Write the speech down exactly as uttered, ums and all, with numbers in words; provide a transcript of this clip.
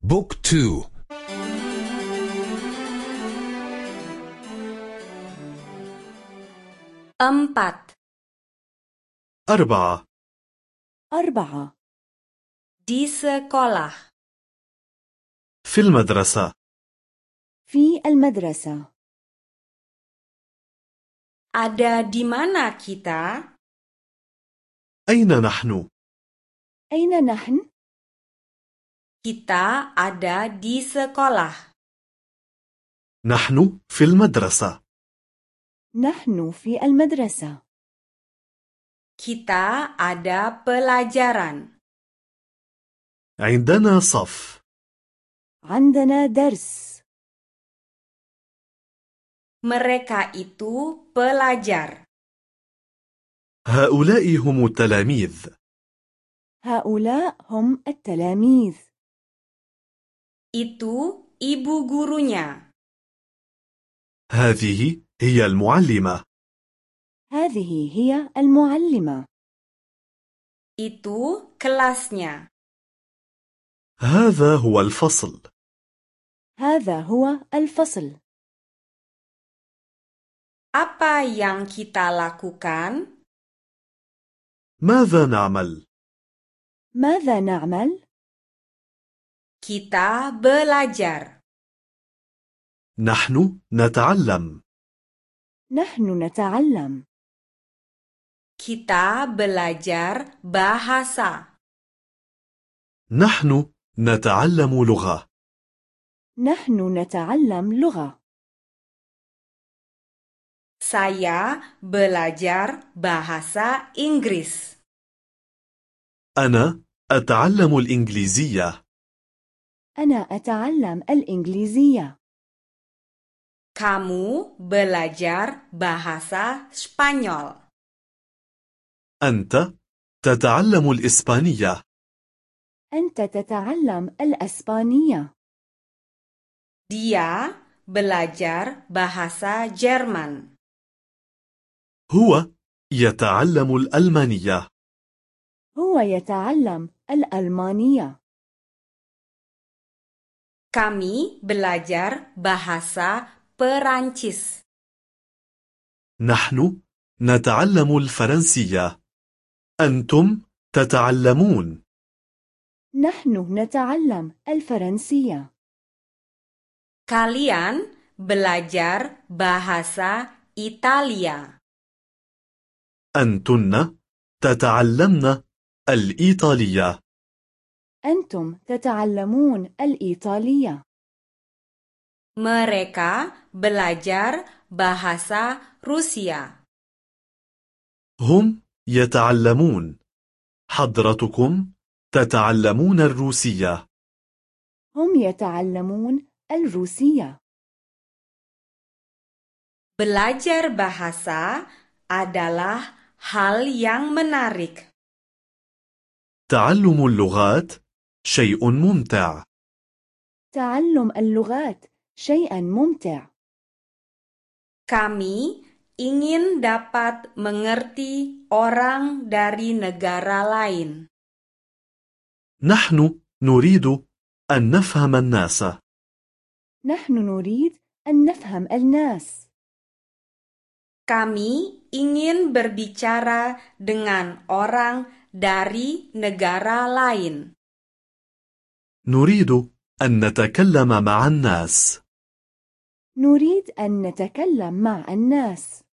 بوك تو. Empat. أربعة. أربعة. Di sekolah. في المدرسة. في المدرسة. Ada di mana kita? أين نحن؟ أين نحن؟ Kita ada di sekolah. نحن في المدرسة. نحن في المدرسة. Kita ada pelajaran. عندنا صف. عندنا درس. Mereka itu pelajar. هؤلاء هم التلاميذ. هؤلاء هم التلاميذ. Itu ibu gurunya. هذه هي المعلمة. هذه هي المعلمة. Itu kelasnya. هذا هو الفصل. هذا هو الفصل. Apa yang kita lakukan? ماذا نعمل؟ ماذا نعمل؟ Kita belajar. نحن نتعلم. نحن نتعلم. Kita belajar bahasa. نحن نتعلم لغة. نحن نتعلم لغة. Saya belajar bahasa Inggris. أنا أتعلم الإنجليزية. أنا أتعلم الإنجليزية. Kamu belajar bahasa Spanyol. أنت تتعلم الإسبانية. أنت تتعلم الأسبانية. Dia belajar bahasa Jerman. هو يتعلم الألمانية. هو يتعلم الألمانية. Kami belajar bahasa Perancis. نحن نتعلم الفرنسية. أنتم تتعلمون. نحن نتعلم الفرنسية. Kalian belajar bahasa Italia. أنتن تتعلمن الإيطالية. أنتم تتعلمون الإيطالية. Mereka belajar bahasa Rusia. هم يتعلمون. حضرتكم تتعلمون الروسية. هم يتعلمون الروسية. Belajar bahasa adalah hal yang menarik. تعلم اللغات شيء ممتع. تعلم اللغات شيء ممتع. Kami ingin dapat mengerti orang dari negara lain. نحن نريد أن نفهم الناس. نحن نريد أن نفهم الناس. Kami ingin berbicara dengan orang dari negara lain. نريد أن نتكلم مع الناس. نريد أن نتكلم مع الناس.